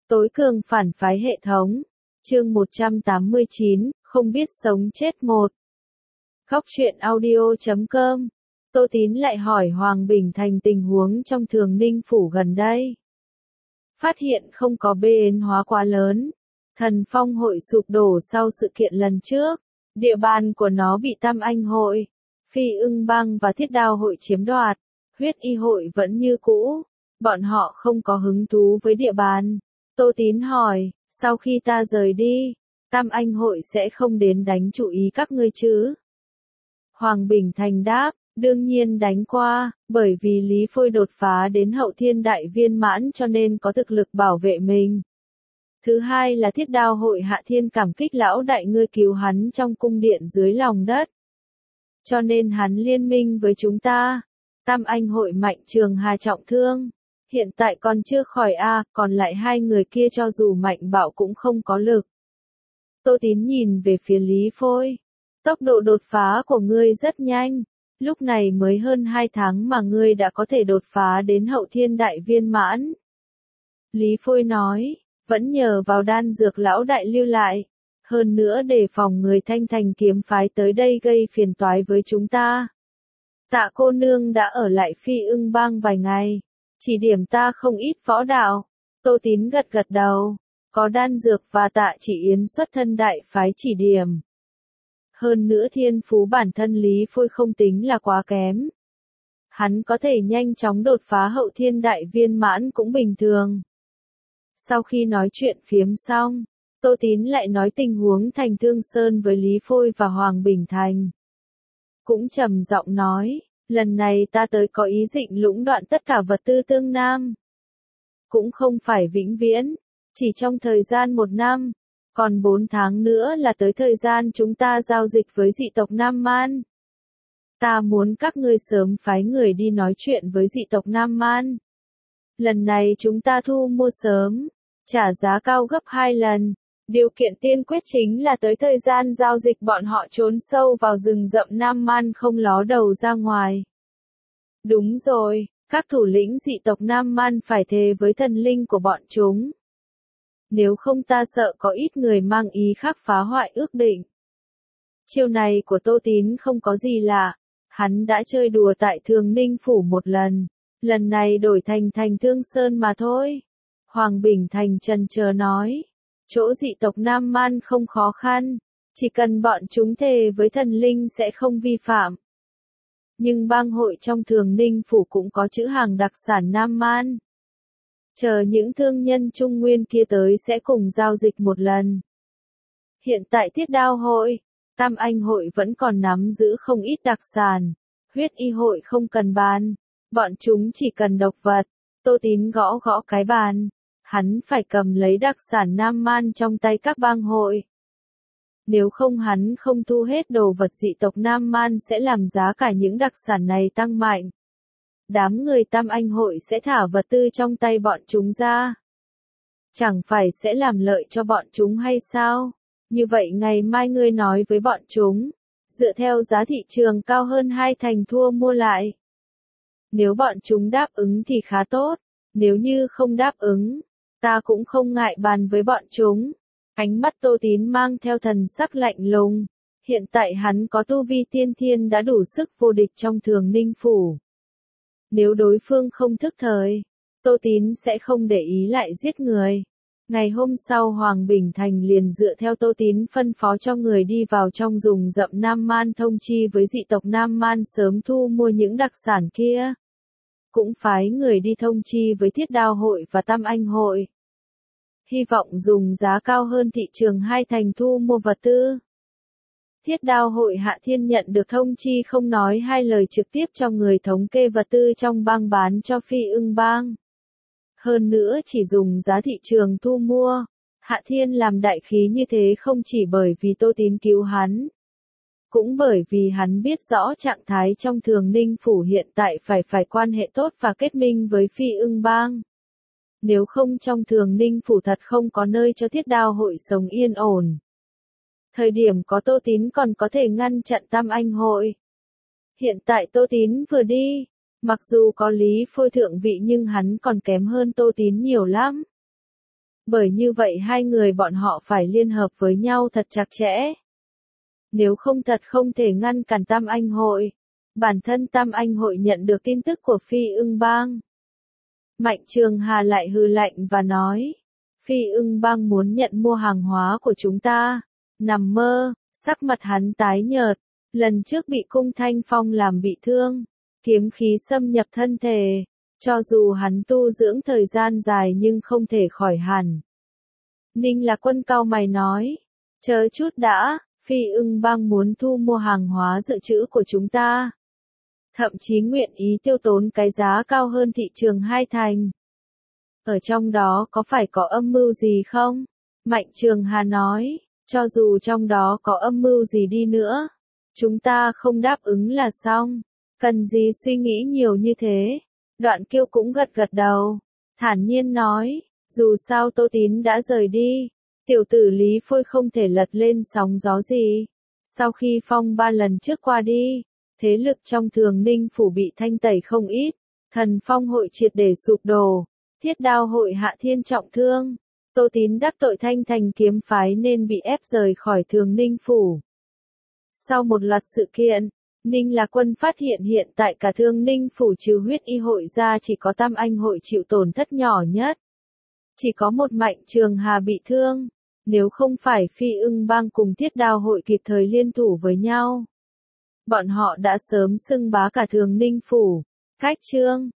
Tối cường phản phái hệ thống. Chương 189, không biết sống chết một. Góc truyện audio.com. Tô Tín lại hỏi Hoàng Bình Thành tình huống trong Thường Ninh Phủ gần đây. Phát hiện không có biến hóa quá lớn. Thần Phong hội sụp đổ sau sự kiện lần trước. Địa bàn của nó bị Tam Anh hội, Phi Ưng Bang và Thiết Đao hội chiếm đoạt. Huyết Y hội vẫn như cũ. Bọn họ không có hứng thú với địa bàn. Tô Tín hỏi, sau khi ta rời đi, Tam Anh hội sẽ không đến đánh chú ý các ngươi chứ? Hoàng Bình Thành đáp, đương nhiên đánh qua, bởi vì Lý Phôi đột phá đến hậu thiên đại viên mãn cho nên có thực lực bảo vệ mình. Thứ hai là Thiết Đao hội Hạ Thiên cảm kích lão đại ngươi cứu hắn trong cung điện dưới lòng đất. Cho nên hắn liên minh với chúng ta. Tam Anh hội Mạnh Trường Hà trọng thương. Hiện tại còn chưa khỏi còn lại hai người kia cho dù mạnh bạo cũng không có lực. Tô Tín nhìn về phía Lý Phôi. Tốc độ đột phá của ngươi rất nhanh. Lúc này mới hơn 2 tháng mà ngươi đã có thể đột phá đến hậu thiên đại viên mãn. Lý Phôi nói, vẫn nhờ vào đan dược lão đại lưu lại. Hơn nữa để phòng người Thanh Thành kiếm phái tới đây gây phiền toái với chúng ta. Tạ cô nương đã ở lại Phi Ưng Bang vài ngày. Chỉ điểm ta không ít võ đạo. Tô Tín gật gật đầu. Có đan dược và Tạ Chỉ Yến xuất thân đại phái chỉ điểm. Hơn nữa thiên phú bản thân Lý Phôi không tính là quá kém. Hắn có thể nhanh chóng đột phá hậu thiên đại viên mãn cũng bình thường. Sau khi nói chuyện phiếm xong, Tô Tín lại nói tình huống Thành Thương Sơn với Lý Phôi và Hoàng Bình Thành. Cũng trầm giọng nói, lần này ta tới có ý định lũng đoạn tất cả vật tư tương nam. Cũng không phải vĩnh viễn, chỉ trong thời gian 1 năm, còn 4 tháng nữa là tới thời gian chúng ta giao dịch với dị tộc Nam Man. Ta muốn các ngươi sớm phái người đi nói chuyện với dị tộc Nam Man. Lần này chúng ta thu mua sớm, trả giá cao gấp 2 lần. Điều kiện tiên quyết chính là tới thời gian giao dịch bọn họ trốn sâu vào rừng rậm Nam Man không ló đầu ra ngoài. Đúng rồi, các thủ lĩnh dị tộc Nam Man phải thề với thần linh của bọn chúng. Nếu không ta sợ có ít người mang ý khác phá hoại ước định. Chiêu này của Tô Tín không có gì lạ. Hắn đã chơi đùa tại Thường Ninh Phủ một lần. Lần này đổi thành Thành Thương Sơn mà thôi. Hoàng Bình Thành chần chờ nói. Chỗ dị tộc Nam Man không khó khăn. Chỉ cần bọn chúng thề với thần linh sẽ không vi phạm. Nhưng bang hội trong Thường Ninh Phủ cũng có chữ hàng đặc sản Nam Man. Chờ những thương nhân Trung Nguyên kia tới sẽ cùng giao dịch một lần. Hiện tại Thiết Đao hội, Tam Anh hội vẫn còn nắm giữ không ít đặc sản. Huyết Y hội không cần bàn. Bọn chúng chỉ cần độc vật. Tô Tín gõ gõ cái bàn. Hắn phải cầm lấy đặc sản Nam Man trong tay các bang hội. Nếu không hắn không thu hết đồ vật dị tộc Nam Man sẽ làm giá cả những đặc sản này tăng mạnh. Đám người Tam Anh hội sẽ thả vật tư trong tay bọn chúng ra. Chẳng phải sẽ làm lợi cho bọn chúng hay sao? Như vậy ngày mai ngươi nói với bọn chúng, dựa theo giá thị trường cao hơn 2 thành thua mua lại. Nếu bọn chúng đáp ứng thì khá tốt, nếu như không đáp ứng, ta cũng không ngại bàn với bọn chúng. Ánh mắt Tô Tín mang theo thần sắc lạnh lùng. Hiện tại hắn có tu vi tiên thiên đã đủ sức vô địch trong Thường Ninh Phủ. Nếu đối phương không thức thời, Tô Tín sẽ không để ý lại giết người. Ngày hôm sau Hoàng Bình Thành liền dựa theo Tô Tín phân phó cho người đi vào trong rừng rậm Nam Man thông chi với dị tộc Nam Man sớm thu mua những đặc sản kia. Cũng phái người đi thông chi với Thiết Đao hội và Tam Anh hội. Hy vọng dùng giá cao hơn thị trường 2 thành thu mua vật tư. Thiết Đao hội Hạ Thiên nhận được thông chi không nói hai lời trực tiếp cho người thống kê vật tư trong bang bán cho Phi Ưng Bang. Hơn nữa chỉ dùng giá thị trường thu mua. Hạ Thiên làm đại khí như thế không chỉ bởi vì Tô Tín cứu hắn. Cũng bởi vì hắn biết rõ trạng thái trong Thường Ninh Phủ hiện tại phải quan hệ tốt và kết minh với Phi Ưng Bang. Nếu không trong Thường Ninh Phủ thật không có nơi cho Thiết Đao hội sống yên ổn. Thời điểm có Tô Tín còn có thể ngăn chặn Tam Anh hội. Hiện tại Tô Tín vừa đi, mặc dù có Lý Phôi thượng vị nhưng hắn còn kém hơn Tô Tín nhiều lắm. Bởi như vậy hai người bọn họ phải liên hợp với nhau thật chặt chẽ. Nếu không thật không thể ngăn cản Tam Anh hội. Bản thân Tam Anh hội nhận được tin tức của Phi Ưng Bang. Mạnh Trường Hà lại hừ lạnh và nói, Phi Ưng Bang muốn nhận mua hàng hóa của chúng ta. Nằm mơ, sắc mặt hắn tái nhợt, lần trước bị Cung Thanh Phong làm bị thương, kiếm khí xâm nhập thân thể, cho dù hắn tu dưỡng thời gian dài nhưng không thể khỏi hẳn. Ninh Lạc Quân cau mày nói, chờ chút đã, Phi Ưng Bang muốn thu mua hàng hóa dự trữ của chúng ta. Thậm chí nguyện ý tiêu tốn cái giá cao hơn thị trường 2 thành. Ở trong đó có phải có âm mưu gì không? Mạnh Trường Hà nói, cho dù trong đó có âm mưu gì đi nữa, chúng ta không đáp ứng là xong. Cần gì suy nghĩ nhiều như thế? Đoạn Kiêu cũng gật gật đầu, thản nhiên nói, dù sao Tô Tín đã rời đi, tiểu tử Lý Phôi không thể lật lên sóng gió gì. Sau khi phong ba lần trước qua đi, thế lực trong Thường Ninh phủ bị thanh tẩy không ít, Thần Phong hội triệt để sụp đổ, Thiết Đao hội hạ thiên trọng thương, Tô Tín đắc tội Thanh Thành kiếm phái nên bị ép rời khỏi Thường Ninh phủ. Sau một loạt sự kiện, Ninh Lạc Quân phát hiện hiện tại cả Thường Ninh phủ trừ Huyết Y hội ra chỉ có Tam Anh hội chịu tổn thất nhỏ nhất. Chỉ có một Mạnh Trường Hà bị thương, nếu không phải Phi Ưng Bang cùng Thiết Đao hội kịp thời liên thủ với nhau, bọn họ đã sớm xưng bá cả Thường Ninh phủ. Khách trương